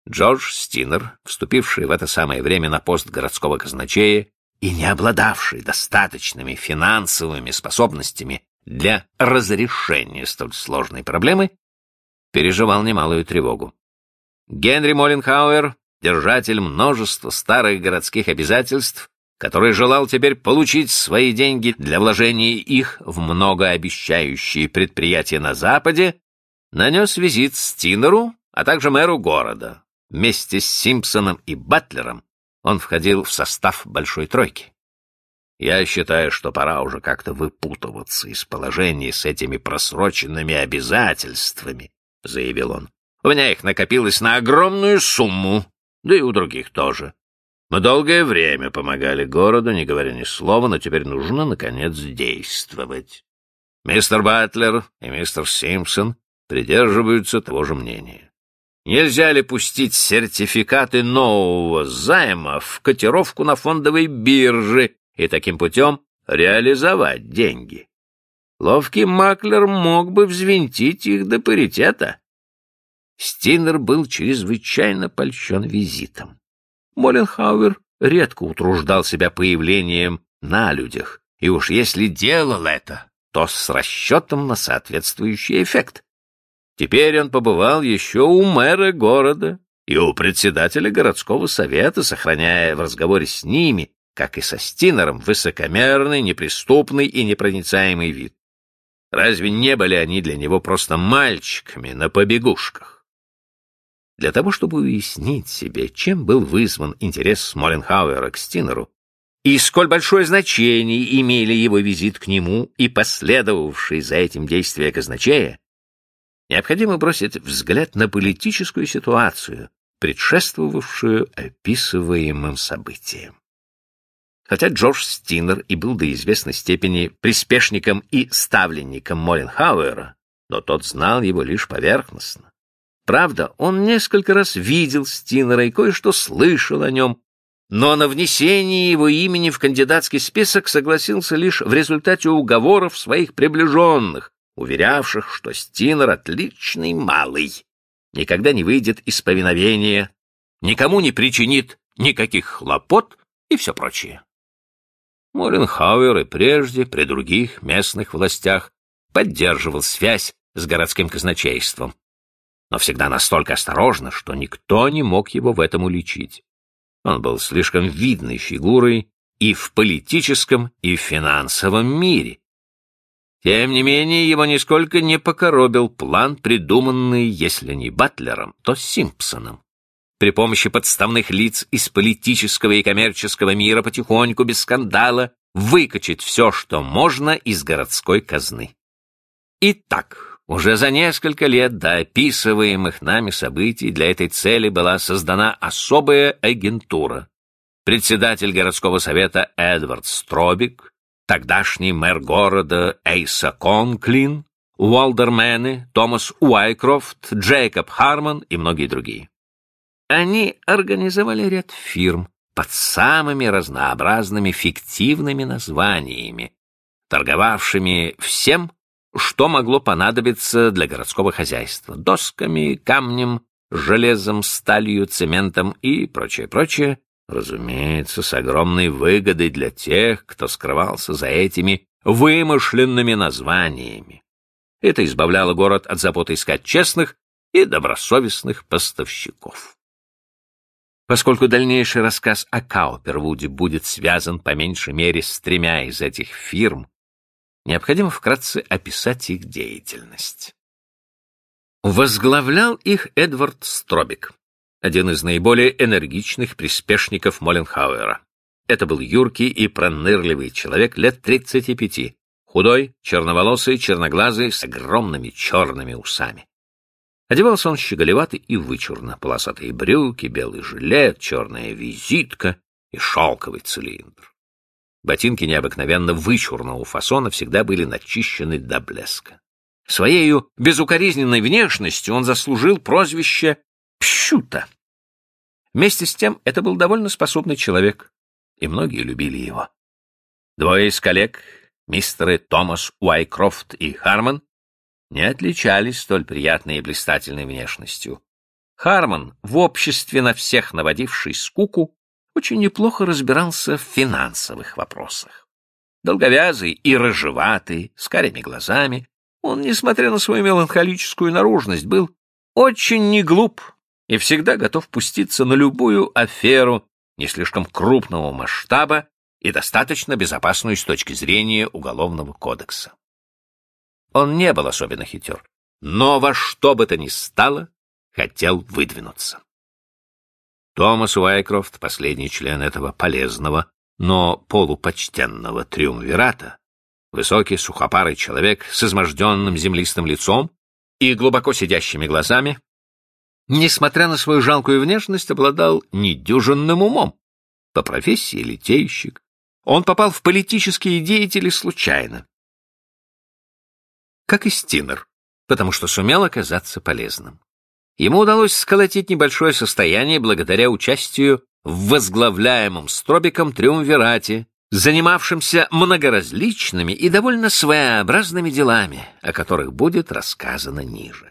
Джордж Стинер, вступивший в это самое время на пост городского казначея и не обладавший достаточными финансовыми способностями для разрешения столь сложной проблемы, переживал немалую тревогу. Генри Молленхауэр, держатель множества старых городских обязательств, который желал теперь получить свои деньги для вложения их в многообещающие предприятия на Западе, нанес визит Стинеру, а также мэру города. Вместе с Симпсоном и Батлером он входил в состав Большой Тройки. «Я считаю, что пора уже как-то выпутываться из положения с этими просроченными обязательствами», — заявил он. «У меня их накопилось на огромную сумму, да и у других тоже. Мы долгое время помогали городу, не говоря ни слова, но теперь нужно, наконец, действовать. Мистер Батлер и мистер Симпсон придерживаются того же мнения. Нельзя ли пустить сертификаты нового займа в котировку на фондовой бирже и таким путем реализовать деньги? Ловкий маклер мог бы взвинтить их до паритета». Стинер был чрезвычайно польщен визитом. Молленхауэр редко утруждал себя появлением на людях, и уж если делал это, то с расчетом на соответствующий эффект. Теперь он побывал еще у мэра города и у председателя городского совета, сохраняя в разговоре с ними, как и со Стинером, высокомерный, неприступный и непроницаемый вид. Разве не были они для него просто мальчиками на побегушках? Для того, чтобы уяснить себе, чем был вызван интерес Молленхауэра к Стинеру, и сколь большое значение имели его визит к нему и последовавшие за этим действия казначея, необходимо бросить взгляд на политическую ситуацию, предшествовавшую описываемым событиям. Хотя Джордж Стинер и был до известной степени приспешником и ставленником Молленхауэра, но тот знал его лишь поверхностно. Правда, он несколько раз видел Стинера и кое-что слышал о нем, но на внесение его имени в кандидатский список согласился лишь в результате уговоров своих приближенных, уверявших, что Стинер отличный малый, никогда не выйдет из повиновения, никому не причинит никаких хлопот и все прочее. Молленхауэр и прежде, при других местных властях, поддерживал связь с городским казначейством, но всегда настолько осторожно, что никто не мог его в этом уличить. Он был слишком видной фигурой и в политическом, и в финансовом мире. Тем не менее, его нисколько не покоробил план, придуманный, если не Батлером, то Симпсоном. При помощи подставных лиц из политического и коммерческого мира потихоньку, без скандала, выкачать все, что можно, из городской казны. Итак, уже за несколько лет до описываемых нами событий для этой цели была создана особая агентура. Председатель городского совета Эдвард Стробик, тогдашний мэр города Эйса Конклин, уолдермены Томас Уайкрофт, Джейкоб Харман и многие другие. Они организовали ряд фирм под самыми разнообразными фиктивными названиями, торговавшими всем, что могло понадобиться для городского хозяйства: досками, камнем, железом, сталью, цементом и прочее, разумеется, с огромной выгодой для тех, кто скрывался за этими вымышленными названиями. Это избавляло город от заботы искать честных и добросовестных поставщиков. Поскольку дальнейший рассказ о Каупервуде будет связан по меньшей мере с 3 из этих фирм, необходимо вкратце описать их деятельность. Возглавлял их Эдвард Стробик, один из наиболее энергичных приспешников Молленхауэра. Это был юркий и пронырливый человек лет 35, худой, черноволосый, черноглазый, с огромными черными усами. Одевался он щеголевато и вычурно: полосатые брюки, белый жилет, черная визитка и шелковый цилиндр. Ботинки необыкновенно вычурного фасона всегда были начищены до блеска. Своею безукоризненной внешностью он заслужил прозвище «Пщута». Вместе с тем, это был довольно способный человек, и многие любили его. 2 из коллег, мистеры Томас Уайкрофт и Харман, не отличались столь приятной и блистательной внешностью. Харман, в обществе на всех наводивший скуку, очень неплохо разбирался в финансовых вопросах. Долговязый и рыжеватый, с карими глазами, он, несмотря на свою меланхолическую наружность, был очень неглуп и всегда готов пуститься на любую аферу не слишком крупного масштаба и достаточно безопасную с точки зрения Уголовного кодекса. Он не был особенно хитер, но во что бы то ни стало хотел выдвинуться. Томас Уайкрофт, последний член этого полезного, но полупочтенного триумвирата, высокий сухопарый человек с изможденным землистым лицом и глубоко сидящими глазами, несмотря на свою жалкую внешность, обладал недюжинным умом. По профессии литейщик. Он попал в политические деятели случайно. Как и Стинер, потому что сумел оказаться полезным. Ему удалось сколотить небольшое состояние благодаря участию в возглавляемом Стробиком триумвирате, занимавшемся многоразличными и довольно своеобразными делами, о которых будет рассказано ниже.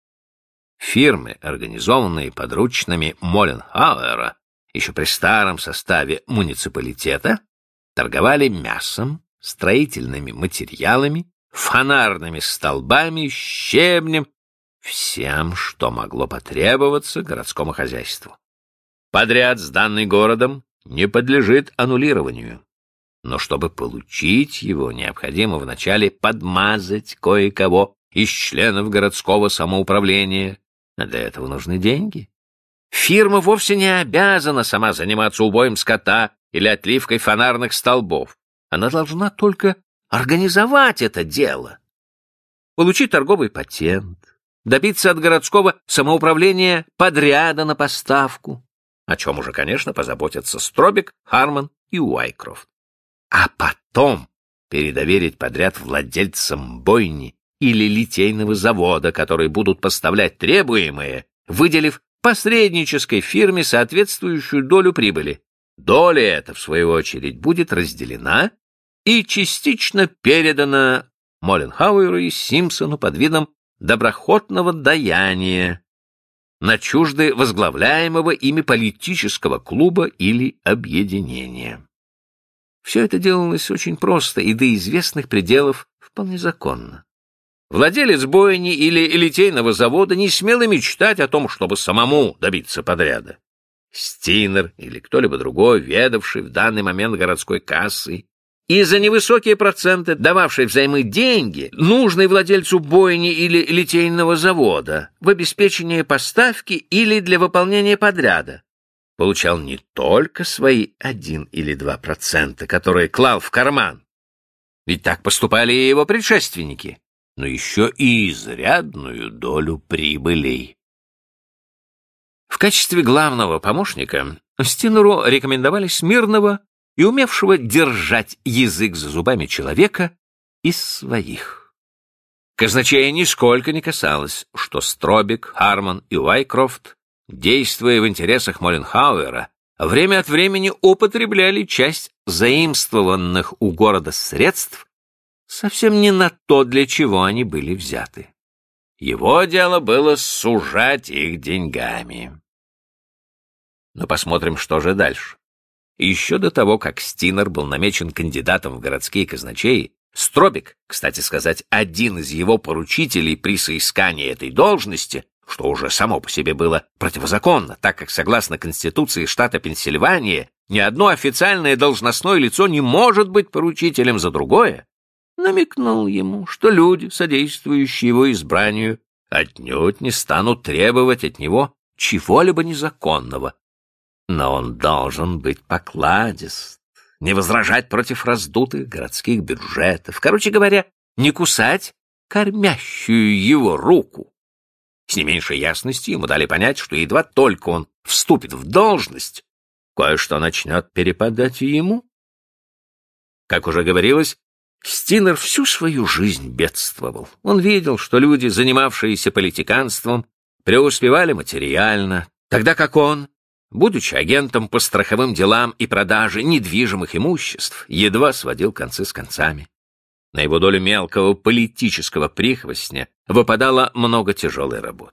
Фирмы, организованные подручными Моленхауэра, еще при старом составе муниципалитета, торговали мясом, строительными материалами, фонарными столбами, щебнем, всем, что могло потребоваться городскому хозяйству. Подряд, сданный городом, не подлежит аннулированию. Но чтобы получить его, необходимо вначале подмазать кое-кого из членов городского самоуправления. А для этого нужны деньги. Фирма вовсе не обязана сама заниматься убоем скота или отливкой фонарных столбов. Она должна только организовать это дело. Получить торговый патент, добиться от городского самоуправления подряда на поставку, о чем уже, конечно, позаботятся Стробик, Харман и Уайкрофт. А потом передоверить подряд владельцам бойни или литейного завода, которые будут поставлять требуемое, выделив посреднической фирме соответствующую долю прибыли. Доля эта, в свою очередь, будет разделена и частично передана Моленхауэру и Симпсону под видом доброхотного даяния на чужды возглавляемого ими политического клуба или объединения. Все это делалось очень просто и до известных пределов вполне законно. Владелец бойни или литейного завода не смел и мечтать о том, чтобы самому добиться подряда. Стинер или кто-либо другой, ведавший в данный момент городской кассой, и за невысокие проценты дававший взаймы деньги, нужные владельцу бойни или литейного завода в обеспечение поставки или для выполнения подряда, получал не только свои 1 или 2%, которые клал в карман, ведь так поступали и его предшественники, но еще и изрядную долю прибылей. В качестве главного помощника Стинеру рекомендовали смирного и умевшего держать язык за зубами человека из своих. Казначея нисколько не касалось, что Стробик, Харман и Уайкрофт, действуя в интересах Моленхауэра, время от времени употребляли часть заимствованных у города средств совсем не на то, для чего они были взяты. Его дело было сужать их деньгами. Но посмотрим, что же дальше. Еще до того, как Стинер был намечен кандидатом в городские казначеи, Стробик, кстати сказать, один из его поручителей при соискании этой должности, что уже само по себе было противозаконно, так как, согласно Конституции штата Пенсильвания, ни одно официальное должностное лицо не может быть поручителем за другое, намекнул ему, что люди, содействующие его избранию, отнюдь не станут требовать от него чего-либо незаконного. Но он должен быть покладист, не возражать против раздутых городских бюджетов, короче говоря, не кусать кормящую его руку. С не меньшей ясностью ему дали понять, что едва только он вступит в должность, кое-что начнет перепадать и ему. Как уже говорилось, Стинер всю свою жизнь бедствовал. Он видел, что люди, занимавшиеся политиканством, преуспевали материально, тогда как он, будучи агентом по страховым делам и продаже недвижимых имуществ, едва сводил концы с концами. На его долю мелкого политического прихвостня выпадало много тяжелой работы.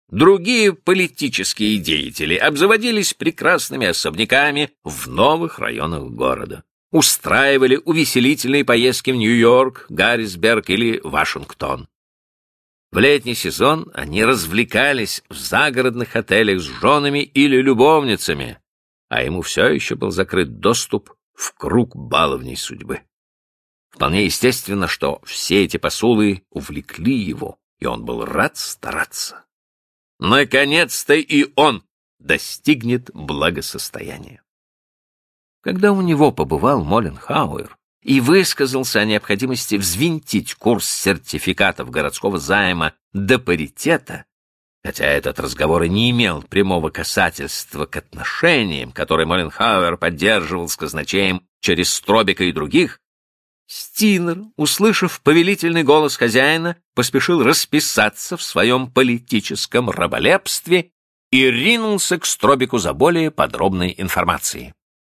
Другие политические деятели обзаводились прекрасными особняками в новых районах города, устраивали увеселительные поездки в Нью-Йорк, Гаррисберг или Вашингтон. В летний сезон они развлекались в загородных отелях с женами или любовницами, а ему все еще был закрыт доступ в круг баловней судьбы. Вполне естественно, что все эти посулы увлекли его, и он был рад стараться. Наконец-то и он достигнет благосостояния. Когда у него побывал Моленхауэр и высказался о необходимости взвинтить курс сертификатов городского займа до паритета, хотя этот разговор и не имел прямого касательства к отношениям, которые Моленхауэр поддерживал с казначеем через Стробика и других, Стинер, услышав повелительный голос хозяина, поспешил расписаться в своем политическом раболепстве и ринулся к Стробику за более подробной информацией.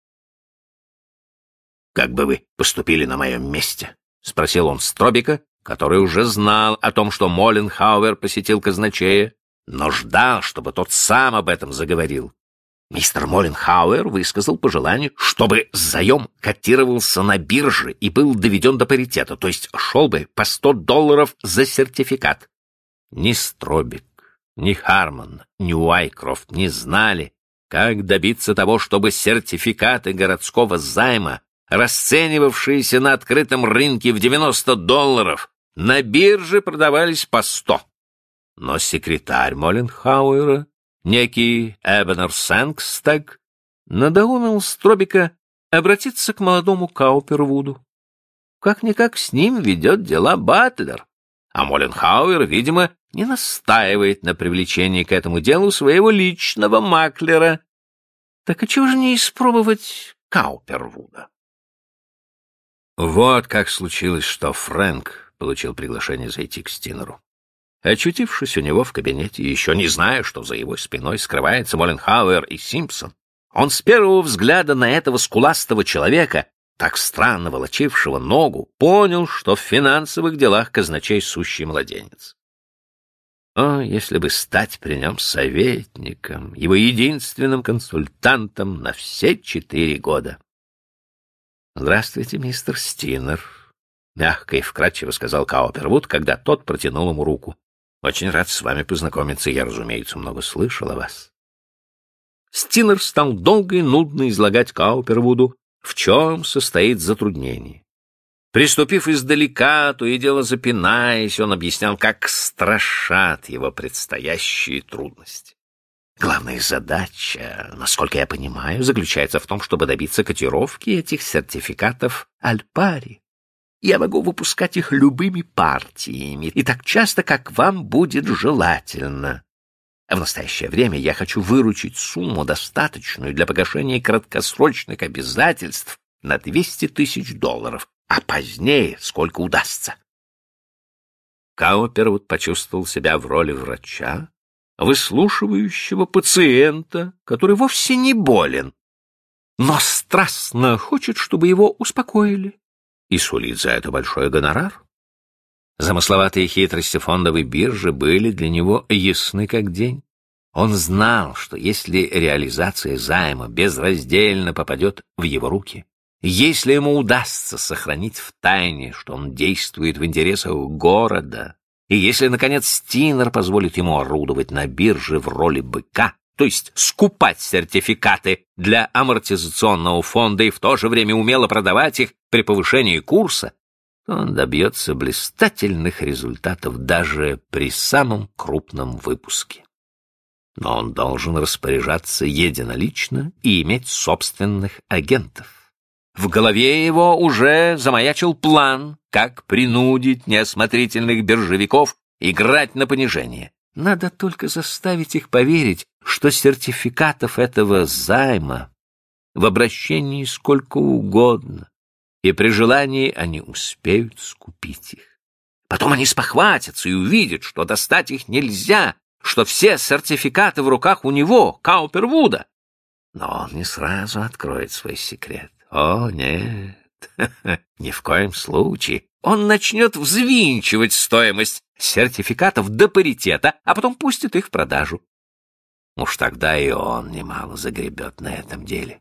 «Как бы вы поступили на моем месте?» — спросил он Стробика, который уже знал о том, что Моленхауэр посетил казначея, но ждал, чтобы тот сам об этом заговорил. Мистер Моленхауэр высказал пожелание, чтобы заем котировался на бирже и был доведен до паритета, то есть шел бы по $100 за сертификат. Ни Стробик, ни Хармон, ни Уайкрофт не знали, как добиться того, чтобы сертификаты городского займа, расценивавшиеся на открытом рынке в $90, на бирже продавались по 100. Но секретарь Моленхауэра, некий Эбенер Сэнгстэг, надоумил Стробика обратиться к молодому Каупервуду. Как-никак с ним ведет дела Батлер, а Моленхауэр, видимо, не настаивает на привлечении к этому делу своего личного маклера. Так и чего же не испробовать Каупервуда? Вот как случилось, что Фрэнк получил приглашение зайти к Стинеру. Очутившись у него в кабинете, еще не зная, что за его спиной скрывается Моленхауэр и Симпсон, он с первого взгляда на этого скуластого человека, так странно волочившего ногу, понял, что в финансовых делах казначей сущий младенец. О, если бы стать при нем советником, его единственным консультантом на все 4 года. «Здравствуйте, мистер Стинер», — мягко и вкратчиво сказал Каупервуд, когда тот протянул ему руку. «Очень рад с вами познакомиться, я, разумеется, много слышал о вас». Стинер стал долго и нудно излагать Каупервуду, в чем состоит затруднение. Приступив издалека, то и дело запинаясь, он объяснял, как страшат его предстоящие трудности. Главная задача, насколько я понимаю, заключается в том, чтобы добиться котировки этих сертификатов аль-пари. Я могу выпускать их любыми партиями и так часто, как вам будет желательно. В настоящее время я хочу выручить сумму, достаточную для погашения краткосрочных обязательств на $200 000, а позднее сколько удастся. Каупервуд почувствовал себя в роли врача, выслушивающего пациента, который вовсе не болен, но страстно хочет, чтобы его успокоили, и сулит за это большой гонорар. Замысловатые хитрости фондовой биржи были для него ясны как день. Он знал, что если реализация займа безраздельно попадет в его руки, если ему удастся сохранить в тайне, что он действует в интересах города, и если, наконец, Стинер позволит ему орудовать на бирже в роли быка, то есть скупать сертификаты для амортизационного фонда и в то же время умело продавать их при повышении курса, то он добьется блистательных результатов даже при самом крупном выпуске. Но он должен распоряжаться единолично и иметь собственных агентов. В голове его уже замаячил план, как принудить неосмотрительных биржевиков играть на понижение. Надо только заставить их поверить, что сертификатов этого займа в обращении сколько угодно, и при желании они успеют скупить их. Потом они спохватятся и увидят, что достать их нельзя, что все сертификаты в руках у него, Каупервуда. Но он не сразу откроет свой секрет. О, нет, ни в коем случае. Он начнет взвинчивать стоимость сертификатов до паритета, а потом пустит их в продажу. Уж тогда и он немало загребет на этом деле.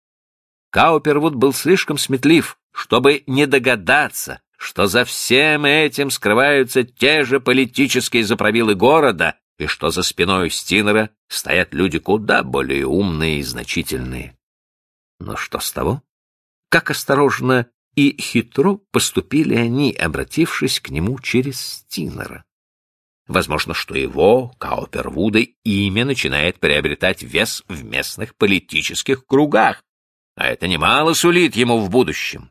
Каупервуд был слишком сметлив, чтобы не догадаться, что за всем этим скрываются те же политические заправилы города, и что за спиной Стинера стоят люди куда более умные и значительные. Но что с того? Как осторожно и хитро поступили они, обратившись к нему через Стинера. Возможно, что его, Каупервуда, имя начинает приобретать вес в местных политических кругах, а это немало сулит ему в будущем.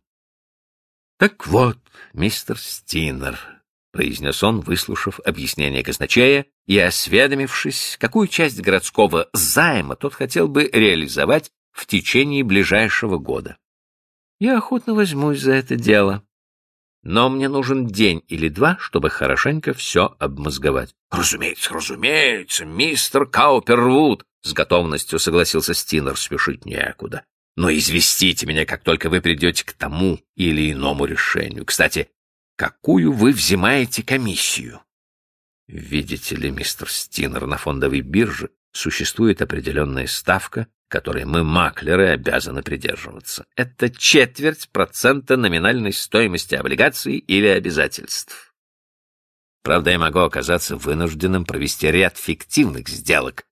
— Так вот, мистер Стинер, — произнес он, выслушав объяснение казначея и осведомившись, какую часть городского займа тот хотел бы реализовать в течение ближайшего года. — Я охотно возьмусь за это дело, но мне нужен день или два, чтобы хорошенько все обмозговать. — Разумеется, мистер Каупервуд, — с готовностью согласился Стинер, — спешить некуда. Но известите меня, как только вы придете к тому или иному решению. Кстати, какую вы взимаете комиссию? Видите ли, мистер Стинер, на фондовой бирже существует определенная ставка, которой мы, маклеры, обязаны придерживаться. Это 0,25% номинальной стоимости облигаций или обязательств. Правда, я могу оказаться вынужденным провести ряд фиктивных сделок.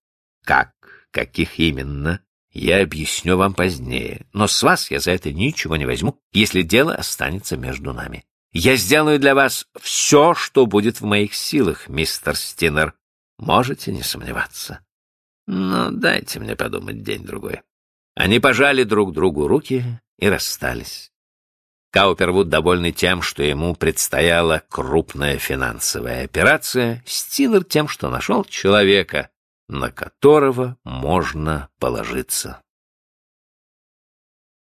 Каких именно? Я объясню вам позднее, но с вас я за это ничего не возьму, если дело останется между нами. Я сделаю для вас все, что будет в моих силах, мистер Стинер. Можете не сомневаться. Но дайте мне подумать день-другой. Они пожали друг другу руки и расстались. Каупервуд, довольный тем, что ему предстояла крупная финансовая операция, Стинер тем, что нашел человека, на которого можно положиться.